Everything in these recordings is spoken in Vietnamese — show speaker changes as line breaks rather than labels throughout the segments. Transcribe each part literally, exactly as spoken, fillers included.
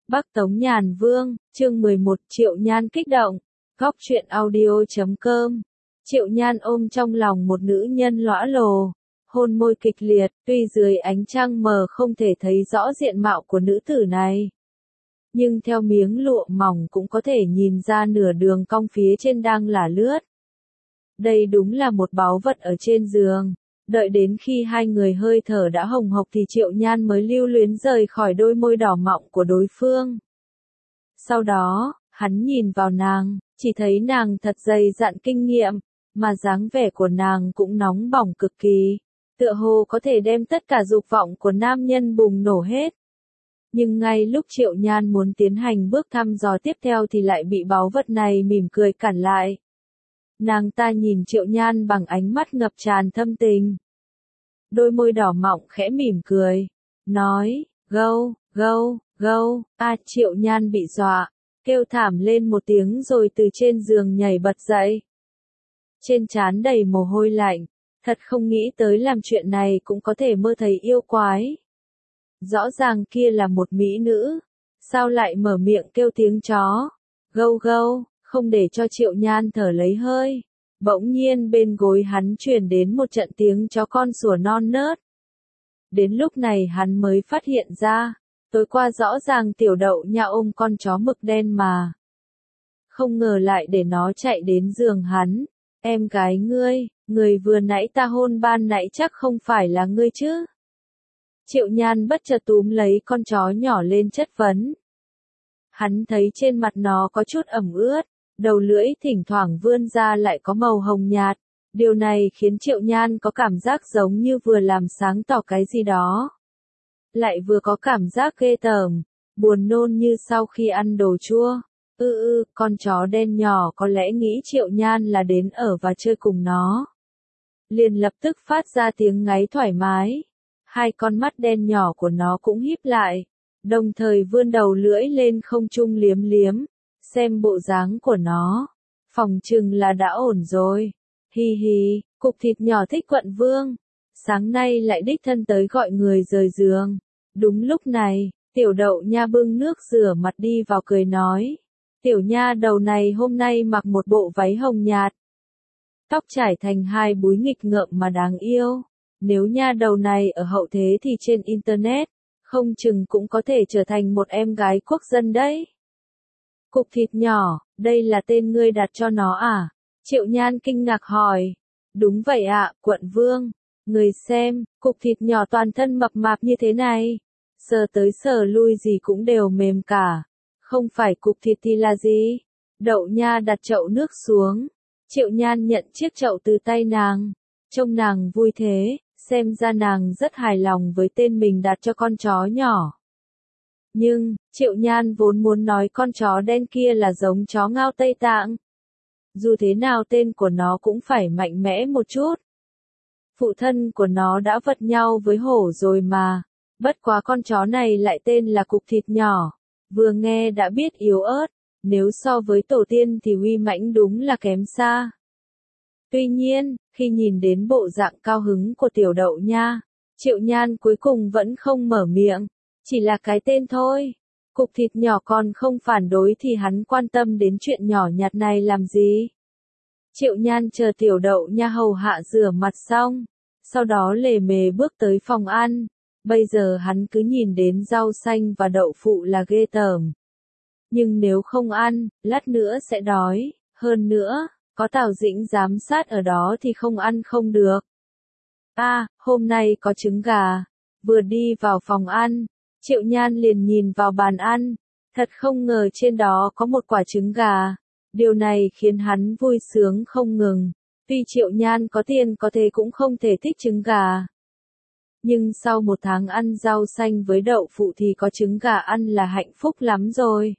Bắc Tống Nhàn Vương, chương mười một, Triệu Nhan kích động. Góc truyện audio chấm com. Triệu Nhan ôm trong lòng một nữ nhân lõa lồ, hôn môi kịch liệt, tuy dưới ánh trăng mờ không thể thấy rõ diện mạo của nữ tử này. Nhưng theo miếng lụa mỏng cũng có thể nhìn ra nửa đường cong phía trên đang lả lướt. Đây đúng là một báu vật ở trên giường. Đợi đến khi hai người hơi thở đã hồng hộc thì Triệu Nhan mới lưu luyến rời khỏi đôi môi đỏ mọng của đối phương. Sau đó, hắn nhìn vào nàng, chỉ thấy nàng thật dày dặn kinh nghiệm, mà dáng vẻ của nàng cũng nóng bỏng cực kỳ, tựa hồ có thể đem tất cả dục vọng của nam nhân bùng nổ hết. Nhưng ngay lúc Triệu Nhan muốn tiến hành bước thăm dò tiếp theo thì lại bị báu vật này mỉm cười cản lại. Nàng ta nhìn Triệu Nhan bằng ánh mắt ngập tràn thâm tình. Đôi môi đỏ mọng khẽ mỉm cười, nói, gâu, gâu, gâu, a Triệu Nhan bị dọa, kêu thảm lên một tiếng rồi từ trên giường nhảy bật dậy. Trên trán đầy mồ hôi lạnh, thật không nghĩ tới làm chuyện này cũng có thể mơ thấy yêu quái. Rõ ràng kia là một mỹ nữ, sao lại mở miệng kêu tiếng chó, gâu gâu. Không để cho Triệu Nhan thở lấy hơi, bỗng nhiên bên gối hắn truyền đến một trận tiếng chó con sủa non nớt. Đến lúc này hắn mới phát hiện ra, tối qua rõ ràng Tiểu Đậu Nha ôm con chó mực đen mà. Không ngờ lại để nó chạy đến giường hắn. Em gái ngươi, người vừa nãy ta hôn ban nãy chắc không phải là ngươi chứ? Triệu Nhan bất chợt túm lấy con chó nhỏ lên chất vấn. Hắn thấy trên mặt nó có chút ẩm ướt, đầu lưỡi thỉnh thoảng vươn ra lại có màu hồng nhạt, điều này khiến Triệu Nhan có cảm giác giống như vừa làm sáng tỏ cái gì đó. Lại vừa có cảm giác ghê tởm, buồn nôn như sau khi ăn đồ chua. Ư ư, con chó đen nhỏ có lẽ nghĩ Triệu Nhan là đến ở và chơi cùng nó. Liền lập tức phát ra tiếng ngáy thoải mái. Hai con mắt đen nhỏ của nó cũng híp lại, đồng thời vươn đầu lưỡi lên không trung liếm liếm. Xem bộ dáng của nó, phòng chừng là đã ổn rồi. Hi hi, cục thịt nhỏ thích quận vương. Sáng nay lại đích thân tới gọi người rời giường. Đúng lúc này, Tiểu Đậu Nha bưng nước rửa mặt đi vào cười nói. Tiểu Nha đầu này hôm nay mặc một bộ váy hồng nhạt. Tóc trải thành hai búi nghịch ngợm mà đáng yêu. Nếu nha đầu này ở hậu thế thì trên internet, không chừng cũng có thể trở thành một em gái quốc dân đấy. Cục thịt nhỏ, đây là tên ngươi đặt cho nó à? Triệu Nhan kinh ngạc hỏi. Đúng vậy ạ, quận vương. Người xem, cục thịt nhỏ toàn thân mập mạp như thế này. Sờ tới sờ lui gì cũng đều mềm cả. Không phải cục thịt thì là gì? Đậu Nha đặt chậu nước xuống. Triệu Nhan nhận chiếc chậu từ tay nàng. Trông nàng vui thế, xem ra nàng rất hài lòng với tên mình đặt cho con chó nhỏ. Nhưng, Triệu Nhan vốn muốn nói con chó đen kia là giống chó ngao Tây Tạng. Dù thế nào tên của nó cũng phải mạnh mẽ một chút. Phụ thân của nó đã vật nhau với hổ rồi mà. Bất quá con chó này lại tên là cục thịt nhỏ. Vừa nghe đã biết yếu ớt. Nếu so với tổ tiên thì uy mãnh đúng là kém xa. Tuy nhiên, khi nhìn đến bộ dạng cao hứng của Tiểu Đậu Nha, Triệu Nhan cuối cùng vẫn không mở miệng. Chỉ là cái tên thôi. Cục thịt nhỏ còn không phản đối thì hắn quan tâm đến chuyện nhỏ nhặt này làm gì? Triệu Nhan chờ Tiểu Đậu Nha hầu hạ rửa mặt xong, sau đó lề mề bước tới phòng ăn. Bây giờ hắn cứ nhìn đến rau xanh và đậu phụ là ghê tởm. Nhưng nếu không ăn, lát nữa sẽ đói. Hơn nữa, có Tào Dĩnh giám sát ở đó thì không ăn không được. À, hôm nay có trứng gà. Vừa đi vào phòng ăn, Triệu Nhan liền nhìn vào bàn ăn, thật không ngờ trên đó có một quả trứng gà. Điều này khiến hắn vui sướng không ngừng. Tuy Triệu Nhan có tiền có thế cũng không thể thích trứng gà. Nhưng sau một tháng ăn rau xanh với đậu phụ thì có trứng gà ăn là hạnh phúc lắm rồi.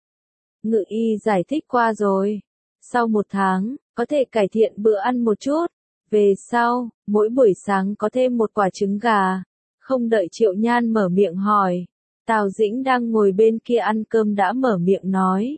Ngự y giải thích qua rồi. Sau một tháng, có thể cải thiện bữa ăn một chút. Về sau, mỗi buổi sáng có thêm một quả trứng gà. Không đợi Triệu Nhan mở miệng hỏi, Tào Dĩnh đang ngồi bên kia ăn cơm đã mở miệng nói.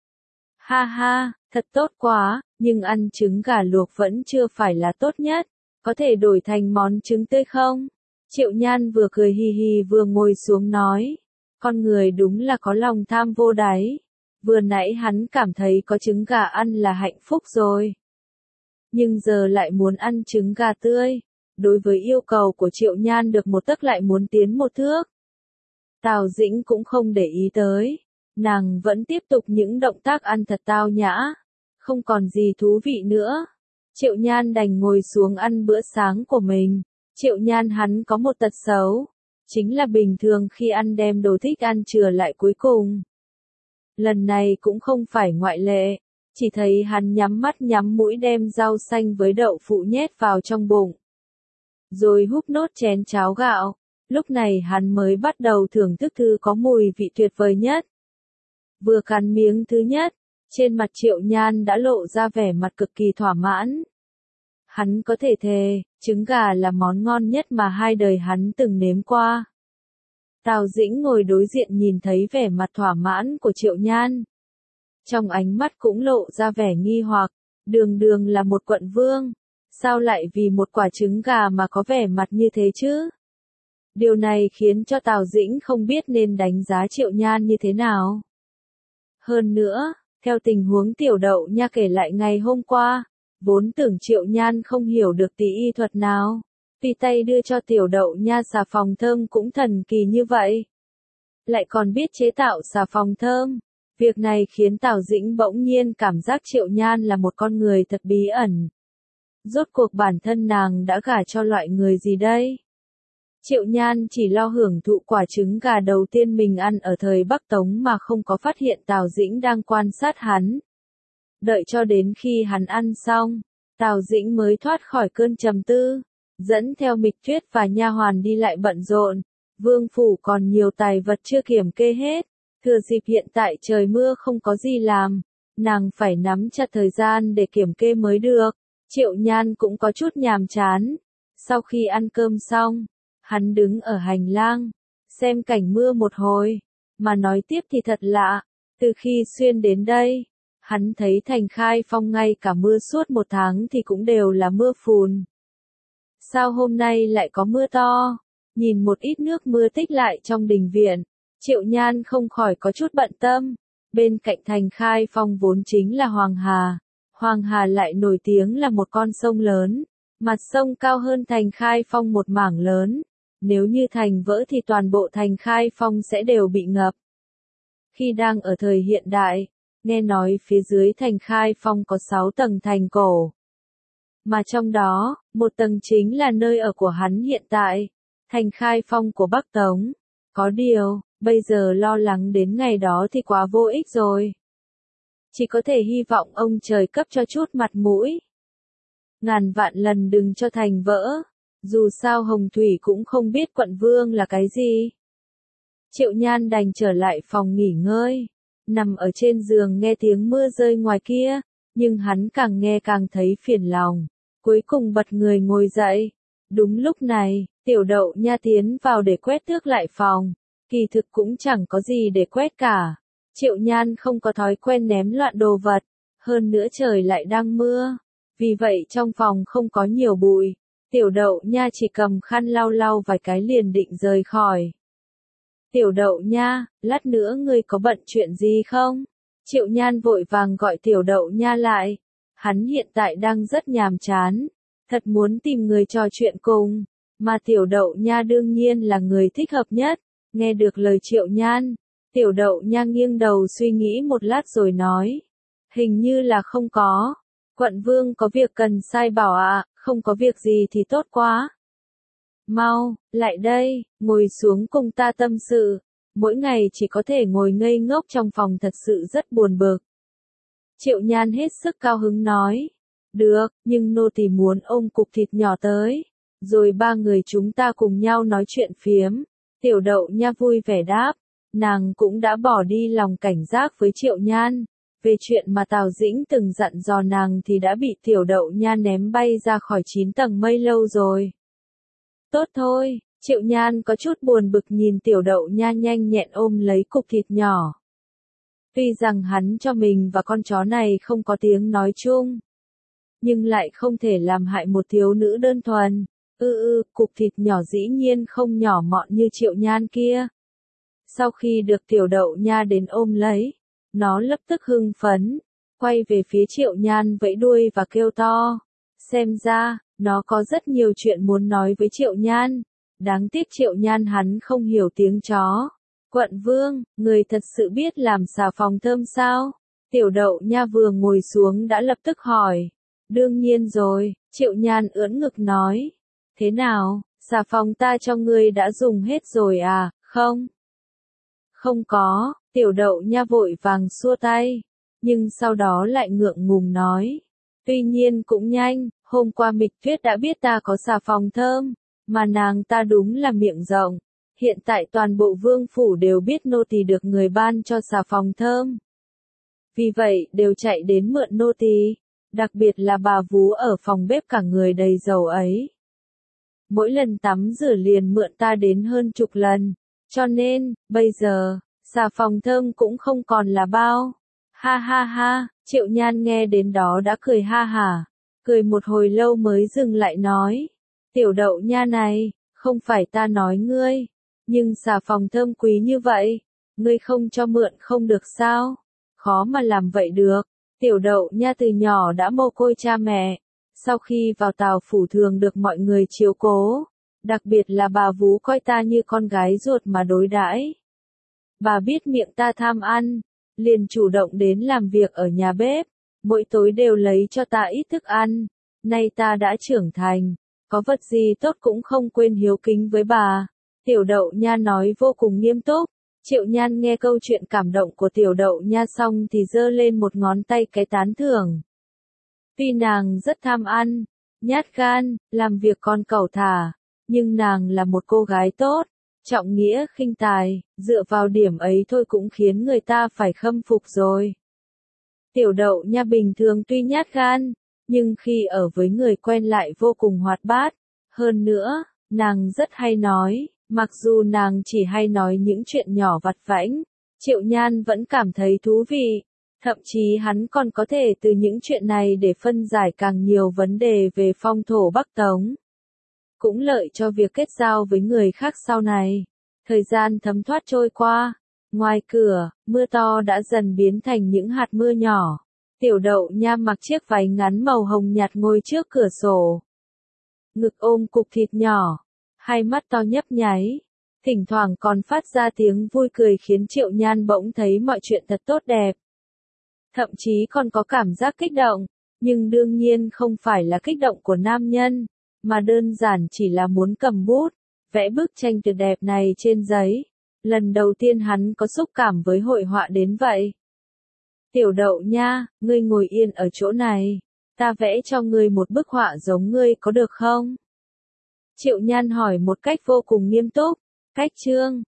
Ha ha, thật tốt quá, nhưng ăn trứng gà luộc vẫn chưa phải là tốt nhất, có thể đổi thành món trứng tươi không? Triệu Nhan vừa cười hì hì vừa ngồi xuống nói. Con người đúng là có lòng tham vô đáy. Vừa nãy hắn cảm thấy có trứng gà ăn là hạnh phúc rồi. Nhưng giờ lại muốn ăn trứng gà tươi. Đối với yêu cầu của Triệu Nhan được một tấc lại muốn tiến một thước. Tào Dĩnh cũng không để ý tới. Nàng vẫn tiếp tục những động tác ăn thật tao nhã. Không còn gì thú vị nữa. Triệu Nhan đành ngồi xuống ăn bữa sáng của mình. Triệu Nhan hắn có một tật xấu. Chính là bình thường khi ăn đem đồ thích ăn chừa lại cuối cùng. Lần này cũng không phải ngoại lệ. Chỉ thấy hắn nhắm mắt nhắm mũi đem rau xanh với đậu phụ nhét vào trong bụng. Rồi húp nốt chén cháo gạo. Lúc này hắn mới bắt đầu thưởng thức thứ có mùi vị tuyệt vời nhất. Vừa cắn miếng thứ nhất, trên mặt Triệu Nhan đã lộ ra vẻ mặt cực kỳ thỏa mãn. Hắn có thể thề, trứng gà là món ngon nhất mà hai đời hắn từng nếm qua. Tào Dĩnh ngồi đối diện nhìn thấy vẻ mặt thỏa mãn của Triệu Nhan. Trong ánh mắt cũng lộ ra vẻ nghi hoặc, đường đường là một quận vương, sao lại vì một quả trứng gà mà có vẻ mặt như thế chứ? Điều này khiến cho Tào Dĩnh không biết nên đánh giá Triệu Nhan như thế nào. Hơn nữa, theo tình huống Tiểu Đậu Nha kể lại ngày hôm qua, vốn tưởng Triệu Nhan không hiểu được tí y thuật nào. Tùy tay đưa cho Tiểu Đậu Nha xà phòng thơm cũng thần kỳ như vậy. Lại còn biết chế tạo xà phòng thơm. Việc này khiến Tào Dĩnh bỗng nhiên cảm giác Triệu Nhan là một con người thật bí ẩn. Rốt cuộc bản thân nàng đã gả cho loại người gì đây? Triệu Nhan chỉ lo hưởng thụ quả trứng gà đầu tiên mình ăn ở thời Bắc Tống mà không có phát hiện Tào Dĩnh đang quan sát hắn. Đợi cho đến khi hắn ăn xong, Tào Dĩnh mới thoát khỏi cơn trầm tư, dẫn theo Mịch Tuyết và nha hoàn đi lại bận rộn. Vương phủ còn nhiều tài vật chưa kiểm kê hết, thừa dịp hiện tại trời mưa không có gì làm, nàng phải nắm chặt thời gian để kiểm kê mới được. Triệu Nhan cũng có chút nhàm chán. Sau khi ăn cơm xong, hắn đứng ở hành lang, xem cảnh mưa một hồi, mà nói tiếp thì thật lạ, từ khi xuyên đến đây, hắn thấy thành Khai Phong ngay cả mưa suốt một tháng thì cũng đều là mưa phùn. Sao hôm nay lại có mưa to? Nhìn một ít nước mưa tích lại trong đình viện, Triệu Nhan không khỏi có chút bận tâm. Bên cạnh thành Khai Phong vốn chính là Hoàng Hà. Hoàng Hà lại nổi tiếng là một con sông lớn, mặt sông cao hơn thành Khai Phong một mảng lớn. Nếu như thành vỡ thì toàn bộ thành Khai Phong sẽ đều bị ngập. Khi đang ở thời hiện đại, nghe nói phía dưới thành Khai Phong có sáu tầng thành cổ. Mà trong đó, một tầng chính là nơi ở của hắn hiện tại, thành Khai Phong của Bắc Tống. Có điều, bây giờ lo lắng đến ngày đó thì quá vô ích rồi. Chỉ có thể hy vọng ông trời cấp cho chút mặt mũi. Ngàn vạn lần đừng cho thành vỡ. Dù sao Hồng Thủy cũng không biết quận vương là cái gì. Triệu Nhan đành trở lại phòng nghỉ ngơi. Nằm ở trên giường nghe tiếng mưa rơi ngoài kia. Nhưng hắn càng nghe càng thấy phiền lòng. Cuối cùng bật người ngồi dậy. Đúng lúc này, Tiểu Đậu Nha tiến vào để quét tước lại phòng. Kỳ thực cũng chẳng có gì để quét cả. Triệu Nhan không có thói quen ném loạn đồ vật. Hơn nữa trời lại đang mưa. Vì vậy trong phòng không có nhiều bụi. Tiểu Đậu Nha chỉ cầm khăn lau lau vài cái liền định rời khỏi. Tiểu Đậu Nha, lát nữa ngươi có bận chuyện gì không? Triệu Nhan vội vàng gọi Tiểu Đậu Nha lại. Hắn hiện tại đang rất nhàm chán. Thật muốn tìm người trò chuyện cùng. Mà Tiểu Đậu Nha đương nhiên là người thích hợp nhất. Nghe được lời Triệu Nhan, Tiểu Đậu Nha nghiêng đầu suy nghĩ một lát rồi nói. Hình như là không có. Quận vương có việc cần sai bảo ạ, à, không có việc gì thì tốt quá. Mau, lại đây, ngồi xuống cùng ta tâm sự. Mỗi ngày chỉ có thể ngồi ngây ngốc trong phòng thật sự rất buồn bực. Triệu Nhan hết sức cao hứng nói. Được, nhưng nô tỳ muốn ôm cục thịt nhỏ tới. Rồi ba người chúng ta cùng nhau nói chuyện phiếm. Tiểu Đậu Nha vui vẻ đáp. Nàng cũng đã bỏ đi lòng cảnh giác với Triệu Nhan. Về chuyện mà Tào Dĩnh từng dặn dò nàng thì đã bị Tiểu Đậu Nha ném bay ra khỏi chín tầng mây lâu rồi. Tốt thôi, Triệu Nhan có chút buồn bực nhìn Tiểu Đậu Nha nhanh nhẹn ôm lấy cục thịt nhỏ. Tuy rằng hắn cho mình và con chó này không có tiếng nói chung, nhưng lại không thể làm hại một thiếu nữ đơn thuần. Ư ư, cục thịt nhỏ dĩ nhiên không nhỏ mọn như Triệu Nhan kia. Sau khi được Tiểu Đậu Nha đến ôm lấy, nó lập tức hưng phấn, quay về phía Triệu Nhan vẫy đuôi và kêu to. Xem ra, nó có rất nhiều chuyện muốn nói với Triệu Nhan. Đáng tiếc Triệu Nhan hắn không hiểu tiếng chó. Quận Vương, người thật sự biết làm xà phòng thơm sao? Tiểu Đậu Nha vừa ngồi xuống đã lập tức hỏi. Đương nhiên rồi, Triệu Nhan ưỡn ngực nói. Thế nào, xà phòng ta cho ngươi đã dùng hết rồi à, không? Không có, Tiểu Đậu Nha vội vàng xua tay. Nhưng sau đó lại ngượng ngùng nói. Tuy nhiên cũng nhanh, hôm qua Mịch Tuyết đã biết ta có xà phòng thơm, mà nàng ta đúng là miệng rộng. Hiện tại toàn bộ vương phủ đều biết nô tỳ được người ban cho xà phòng thơm. Vì vậy, đều chạy đến mượn nô tỳ, đặc biệt là bà vú ở phòng bếp cả người đầy dầu ấy. Mỗi lần tắm rửa liền mượn ta đến hơn chục lần, cho nên, bây giờ, xà phòng thơm cũng không còn là bao. Ha ha ha, Triệu Nhan nghe đến đó đã cười ha hả, cười một hồi lâu mới dừng lại nói. Tiểu Đậu Nha này, không phải ta nói ngươi, nhưng xà phòng thơm quý như vậy, ngươi không cho mượn không được sao? Khó mà làm vậy được. Tiểu Đậu Nha từ nhỏ đã mồ côi cha mẹ, sau khi vào Tào phủ thường được mọi người chiếu cố, đặc biệt là bà vú coi ta như con gái ruột mà đối đãi. Bà biết miệng ta tham ăn, liền chủ động đến làm việc ở nhà bếp, mỗi tối đều lấy cho ta ít thức ăn. Nay ta đã trưởng thành, có vật gì tốt cũng không quên hiếu kính với bà. Tiểu Đậu Nha nói vô cùng nghiêm túc. Triệu Nhan nghe câu chuyện cảm động của Tiểu Đậu Nha xong thì giơ lên một ngón tay cái tán thưởng. Tuy nàng rất tham ăn, nhát gan, làm việc con cẩu thả, nhưng nàng là một cô gái tốt, trọng nghĩa khinh tài, dựa vào điểm ấy thôi cũng khiến người ta phải khâm phục rồi. Tiểu Đậu Nha bình thường tuy nhát gan, nhưng khi ở với người quen lại vô cùng hoạt bát. Hơn nữa, nàng rất hay nói, mặc dù nàng chỉ hay nói những chuyện nhỏ vặt vãnh, Triệu Nhan vẫn cảm thấy thú vị. Thậm chí hắn còn có thể từ những chuyện này để phân giải càng nhiều vấn đề về phong thổ Bắc Tống. Cũng lợi cho việc kết giao với người khác sau này. Thời gian thấm thoát trôi qua, ngoài cửa, mưa to đã dần biến thành những hạt mưa nhỏ. Tiểu Đậu Nha mặc chiếc váy ngắn màu hồng nhạt ngồi trước cửa sổ. Ngực ôm cục thịt nhỏ, hai mắt to nhấp nháy, thỉnh thoảng còn phát ra tiếng vui cười khiến Triệu Nhan bỗng thấy mọi chuyện thật tốt đẹp. Thậm chí còn có cảm giác kích động, nhưng đương nhiên không phải là kích động của nam nhân, mà đơn giản chỉ là muốn cầm bút, vẽ bức tranh tuyệt đẹp này trên giấy. Lần đầu tiên hắn có xúc cảm với hội họa đến vậy. Tiểu Đậu Nha, ngươi ngồi yên ở chỗ này, ta vẽ cho ngươi một bức họa giống ngươi có được không? Triệu Nhan hỏi một cách vô cùng nghiêm túc. Cách chương